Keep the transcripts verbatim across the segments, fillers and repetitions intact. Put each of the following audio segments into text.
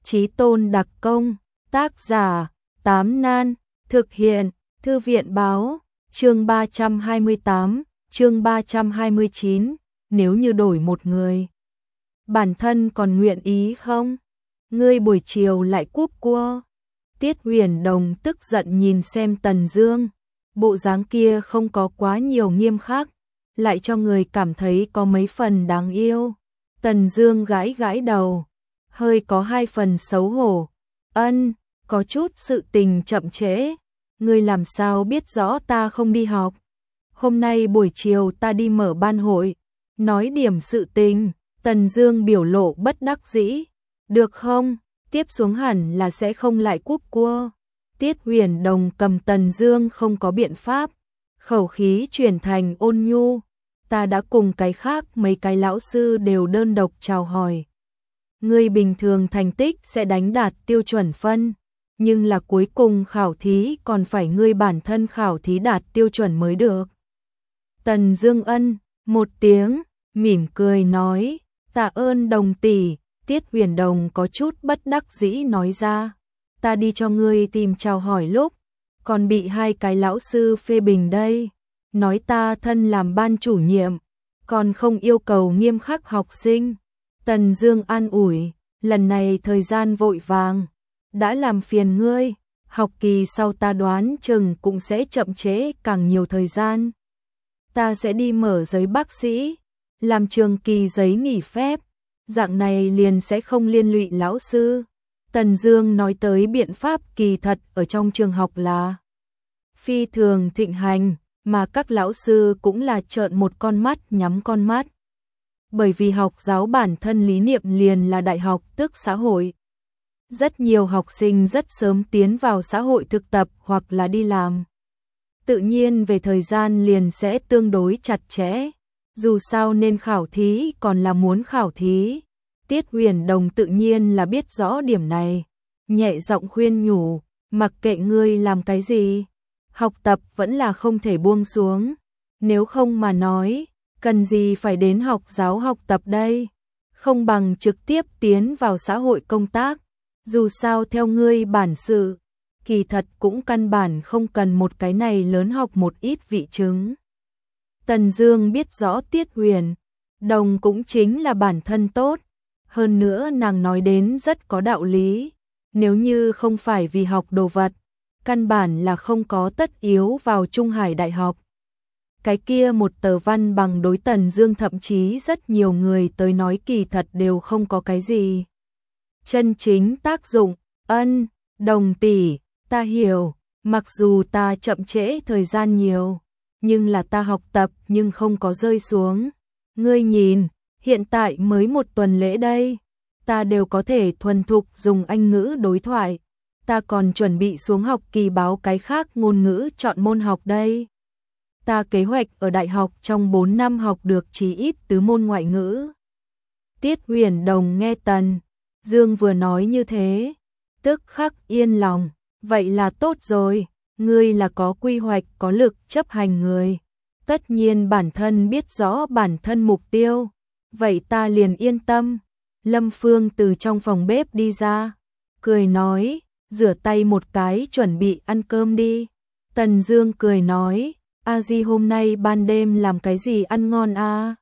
Chí tôn đặc công, tác giả, Tám Nan, thực hiện, Thư viện báo, chương ba trăm hai mươi tám, chương ba trăm hai mươi chín, nếu như đổi một người. Bản thân còn nguyện ý không? Ngươi buổi chiều lại cúp cua. Tiết Huyền Đồng tức giận nhìn xem Tần Dương, bộ dáng kia không có quá nhiều nghiêm khắc, lại cho người cảm thấy có mấy phần đáng yêu. Tần Dương gãi gãi đầu, hơi có hai phần xấu hổ. Ân, có chút sự tình chậm trễ. Ngươi làm sao biết rõ ta không đi học? Hôm nay buổi chiều ta đi mở ban hội, nói điểm sự tình. Tần Dương biểu lộ bất đắc dĩ. Được không? Tiếp xuống hẳn là sẽ không lại cúp cua. Tiết Huyền Đồng cầm Tần Dương không có biện pháp, khẩu khí chuyển thành ôn nhu. Ta đã cùng cái khác mấy cái lão sư đều đơn độc chào hỏi. Ngươi bình thường thành tích sẽ đánh đạt tiêu chuẩn phân, nhưng là cuối cùng khảo thí còn phải ngươi bản thân khảo thí đạt tiêu chuẩn mới được. Tần Dương ân một tiếng, mỉm cười nói, tạ ơn Đồng tỷ. Tiết Huyền Đồng có chút bất đắc dĩ nói ra, ta đi cho ngươi tìm chào hỏi lúc, còn bị hai cái lão sư phê bình đây, nói ta thân làm ban chủ nhiệm, còn không yêu cầu nghiêm khắc học sinh. Tần Dương an ủi, lần này thời gian vội vàng, đã làm phiền ngươi, học kỳ sau ta đoán chừng cũng sẽ chậm trễ càng nhiều thời gian. Ta sẽ đi mở giấy bác sĩ, làm trường kỳ giấy nghỉ phép, dạng này liền sẽ không liên lụy lão sư. Tần Dương nói tới biện pháp kỳ thật ở trong trường học là phi thường thịnh hành, mà các lão sư cũng là trợn một con mắt nhắm con mắt. Bởi vì học giáo bản thân lý niệm liền là đại học tức xã hội. Rất nhiều học sinh rất sớm tiến vào xã hội thực tập hoặc là đi làm. Tự nhiên về thời gian liền sẽ tương đối chặt chẽ. Dù sao nên khảo thí còn là muốn khảo thí. Tiết Huyền Đồng tự nhiên là biết rõ điểm này. Nhẹ giọng khuyên nhủ, mặc kệ ngươi làm cái gì, học tập vẫn là không thể buông xuống. Nếu không mà nói, cần gì phải đến học giáo học tập đây, không bằng trực tiếp tiến vào xã hội công tác. Dù sao theo ngươi bản sự, kỳ thật cũng căn bản không cần một cái này lớn học một ít vị chứng. Tần Dương biết rõ Tiết Huyền Đồng cũng chính là bản thân tốt, hơn nữa nàng nói đến rất có đạo lý, nếu như không phải vì học đồ vật, căn bản là không có tất yếu vào Trung Hải Đại học. Cái kia một tờ văn bằng đối Tần Dương thậm chí rất nhiều người tới nói kỳ thật đều không có cái gì chân chính tác dụng. Ân, Đồng tỷ, ta hiểu, mặc dù ta chậm trễ thời gian nhiều, nhưng là ta học tập nhưng không có rơi xuống. Ngươi nhìn, hiện tại mới một tuần lễ đây, ta đều có thể thuần thục dùng Anh ngữ đối thoại, ta còn chuẩn bị xuống học kỳ báo cái khác ngôn ngữ chọn môn học đây. Ta kế hoạch ở đại học trong bốn năm học được chí ít tứ môn ngoại ngữ. Tiết Huyền Đồng nghe Tần Dương vừa nói như thế, tức khắc yên lòng, vậy là tốt rồi, ngươi là có quy hoạch có lực chấp hành người, tất nhiên bản thân biết rõ bản thân mục tiêu, vậy ta liền yên tâm. Lâm Phương từ trong phòng bếp đi ra, cười nói, rửa tay một cái chuẩn bị ăn cơm đi. Tần Dương cười nói, A Di hôm nay ban đêm làm cái gì ăn ngon a?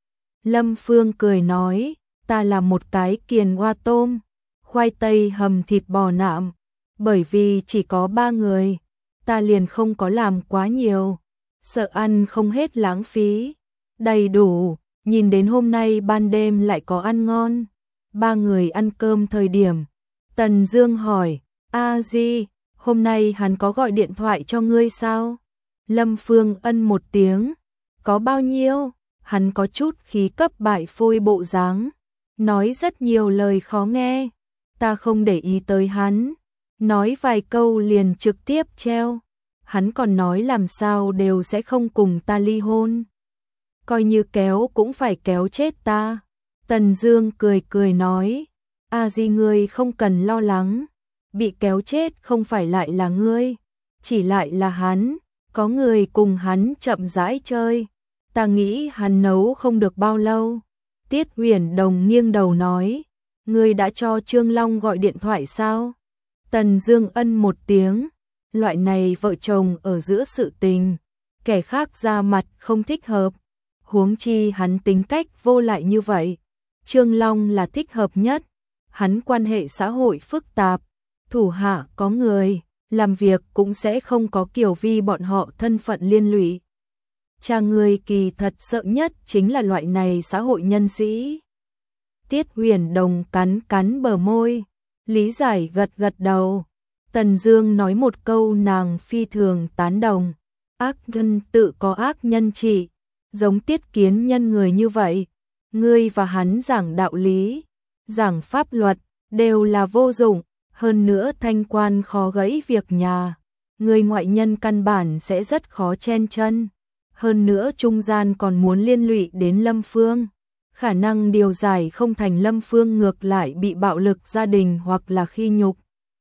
Lâm Phương cười nói, ta làm một cái kiền hoa tôm, khoai tây hầm thịt bò nạm, bởi vì chỉ có ba người, ta liền không có làm quá nhiều, sợ ăn không hết lãng phí, đầy đủ, nhìn đến hôm nay ban đêm lại có ăn ngon. Ba người ăn cơm thời điểm, Tần Dương hỏi, A Di, hôm nay hắn có gọi điện thoại cho ngươi sao? Lâm Phương ân một tiếng, có bao nhiêu? Hắn có chút khí cấp bại phôi bộ dáng, nói rất nhiều lời khó nghe, ta không để ý tới hắn, nói vài câu liền trực tiếp treo, hắn còn nói làm sao đều sẽ không cùng ta ly hôn, coi như kéo cũng phải kéo chết ta. Tần Dương cười cười nói, A Di ngươi không cần lo lắng, bị kéo chết không phải lại là ngươi, chỉ lại là hắn, có người cùng hắn chậm rãi chơi, ta nghĩ hắn nấu không được bao lâu. Tiết Huyền Đồng nghiêng đầu nói, Ngươi đã cho Trương Long gọi điện thoại sao? Tần Dương ân một tiếng, loại này vợ chồng ở giữa sự tình, kẻ khác ra mặt không thích hợp, huống chi hắn tính cách vô lại như vậy. Trương Long là thích hợp nhất, hắn quan hệ xã hội phức tạp, thủ hạ có người, làm việc cũng sẽ không có Kiều Vi bọn họ thân phận liên lụy. Cha người kỳ thật sợ nhất chính là loại này xã hội nhân sĩ. Tiết Huyền Đồng cắn cắn bờ môi, lý giải gật gật đầu. Tần Dương nói một câu nàng phi thường tán đồng. Ác nhân tự có ác nhân trị, giống Tiết Kiến Nhân người như vậy, ngươi và hắn giảng đạo lý, giảng pháp luật, đều là vô dụng, hơn nữa thanh quan khó gãy việc nhà, người ngoại nhân căn bản sẽ rất khó chen chân, hơn nữa trung gian còn muốn liên lụy đến Lâm Phương, khả năng điều giải không thành Lâm Phương ngược lại bị bạo lực gia đình hoặc là khi nhục.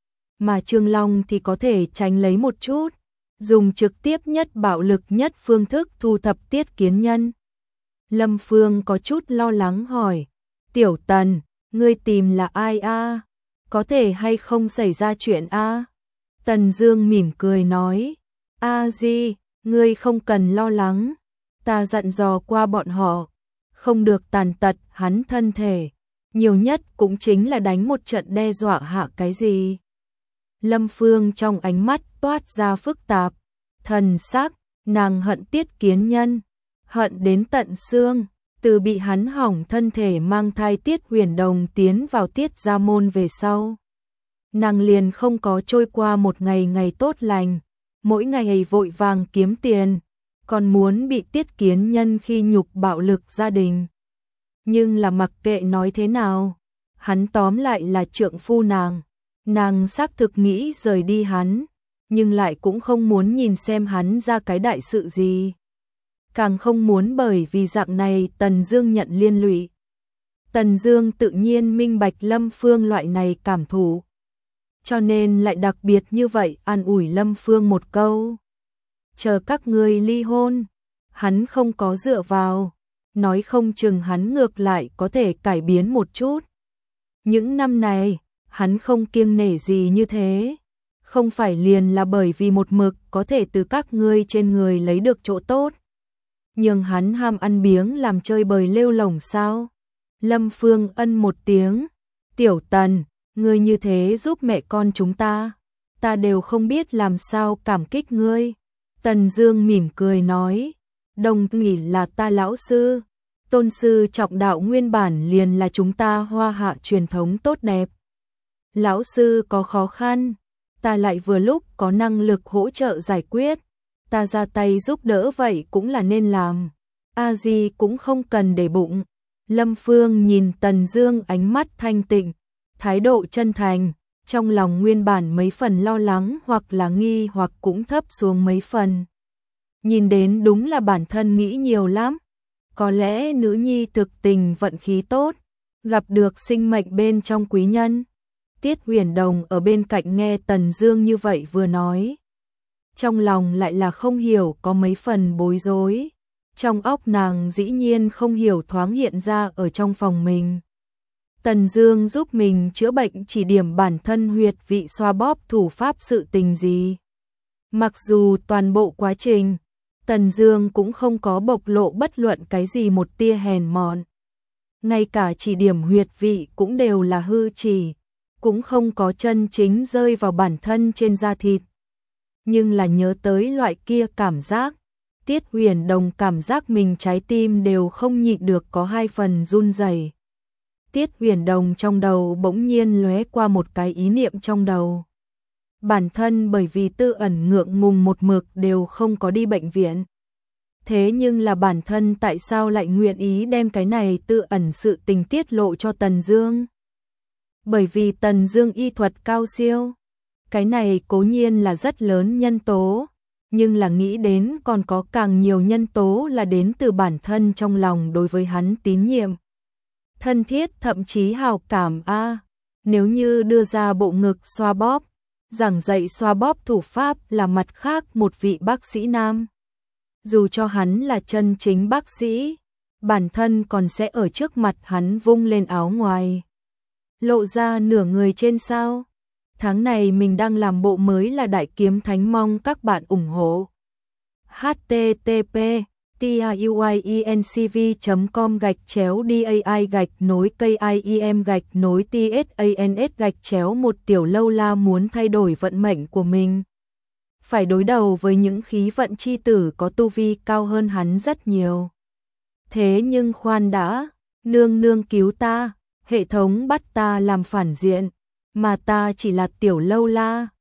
Mà Trương Long thì có thể tránh lấy một chút, dùng trực tiếp nhất bạo lực nhất phương thức thu thập Tiết Kiến Nhân. Lâm Phương có chút lo lắng hỏi, Tiểu Tần, ngươi tìm là ai a? Có thể hay không xảy ra chuyện a? Tần Dương mỉm cười nói, a di, ngươi không cần lo lắng, ta dặn dò qua bọn họ, không được tàn tật hắn thân thể, nhiều nhất cũng chính là đánh một trận đe dọa hạ cái gì. Lâm Phương trong ánh mắt toát ra phức tạp, thần sắc, nàng hận Tiết Kiến Nhân, hận đến tận xương, từ bị hắn hỏng thân thể mang thai Tiết Huyền Đồng tiến vào Tiết gia môn về sau. Nàng liền không có trôi qua một ngày ngày tốt lành, mỗi ngày vội vàng kiếm tiền, còn muốn bị Tiết Kiến Nhân khi nhục bạo lực gia đình. Nhưng là mặc kệ nói thế nào, hắn tóm lại là trượng phu nàng. Nàng xác thực nghĩ rời đi hắn, nhưng lại cũng không muốn nhìn xem hắn ra cái đại sự gì. Càng không muốn bởi vì dạng này Tần Dương nhận liên lụy. Tần Dương tự nhiên minh bạch Lâm Phương loại này cảm thụ, cho nên lại đặc biệt như vậy an ủi Lâm Phương một câu. Chờ các ngươi ly hôn, hắn không có dựa vào, nói không chừng hắn ngược lại có thể cải biến một chút. Những năm này, hắn không kiêng nể gì như thế, không phải liền là bởi vì một mực có thể từ các ngươi trên người lấy được chỗ tốt. Nhưng hắn ham ăn biếng làm chơi bời lêu lổng sao? Lâm Phương ân một tiếng, Tiểu Tần, ngươi như thế giúp mẹ con chúng ta, ta đều không biết làm sao cảm kích ngươi. Tần Dương mỉm cười nói, đồng nghỉ là ta lão sư, tôn sư trọng đạo nguyên bản liền là chúng ta Hoa Hạ truyền thống tốt đẹp. Lão sư có khó khăn, ta lại vừa lúc có năng lực hỗ trợ giải quyết, ta ra tay giúp đỡ vậy cũng là nên làm. A Di cũng không cần để bụng. Lâm Phương nhìn Tần Dương ánh mắt thanh tịnh, thái độ chân thành, trong lòng nguyên bản mấy phần lo lắng hoặc là nghi hoặc cũng thấp xuống mấy phần. Nhìn đến đúng là bản thân nghĩ nhiều lắm, có lẽ nữ nhi thực tình vận khí tốt, gặp được sinh mệnh bên trong quý nhân. Tiết Huyền Đồng ở bên cạnh nghe Tần Dương như vậy vừa nói, trong lòng lại là không hiểu có mấy phần bối rối, trong óc nàng dĩ nhiên không hiểu thoáng hiện ra ở trong phòng mình. Tần Dương giúp mình chữa bệnh chỉ điểm bản thân huyệt vị xoa bóp thủ pháp sự tình gì. Mặc dù toàn bộ quá trình, Tần Dương cũng không có bộc lộ bất luận cái gì một tia hèn mọn. Ngay cả chỉ điểm huyệt vị cũng đều là hư chỉ, cũng không có chân chính rơi vào bản thân trên da thịt. Nhưng là nhớ tới loại kia cảm giác, Tiết Huyền Đồng cảm giác mình trái tim đều không nhịn được có hai phần run rẩy. Tiết Huyền Đồng trong đầu bỗng nhiên lóe qua một cái ý niệm trong đầu. Bản thân bởi vì tư ẩn ngượng ngùng một mực đều không có đi bệnh viện. Thế nhưng là bản thân tại sao lại nguyện ý đem cái này tư ẩn sự tình tiết lộ cho Tần Dương? Bởi vì Tần Dương y thuật cao siêu. Cái này cố nhiên là rất lớn nhân tố, nhưng là nghĩ đến còn có càng nhiều nhân tố là đến từ bản thân trong lòng đối với hắn tín nhiệm. Thân thiết thậm chí hào cảm a. À, nếu như đưa ra bộ ngực xoa bóp, giảng dạy xoa bóp thủ pháp là mặt khác một vị bác sĩ nam. Dù cho hắn là chân chính bác sĩ, bản thân còn sẽ ở trước mặt hắn vung lên áo ngoài. lộ ra nửa người trên sao? Tháng này mình đang làm bộ mới là Đại Kiếm Thánh, mong các bạn ủng hộ. h t t p tiuyencv chấm com gạch chéo dai gạch nối kim gạch nối tsans gạch chéo một Tiểu Lâu La muốn thay đổi vận mệnh của mình. Phải đối đầu với những khí vận chi tử có tu vi cao hơn hắn rất nhiều. Thế nhưng khoan đã, nương nương cứu ta, hệ thống bắt ta làm phản diện, mà ta chỉ là Tiểu Lâu La.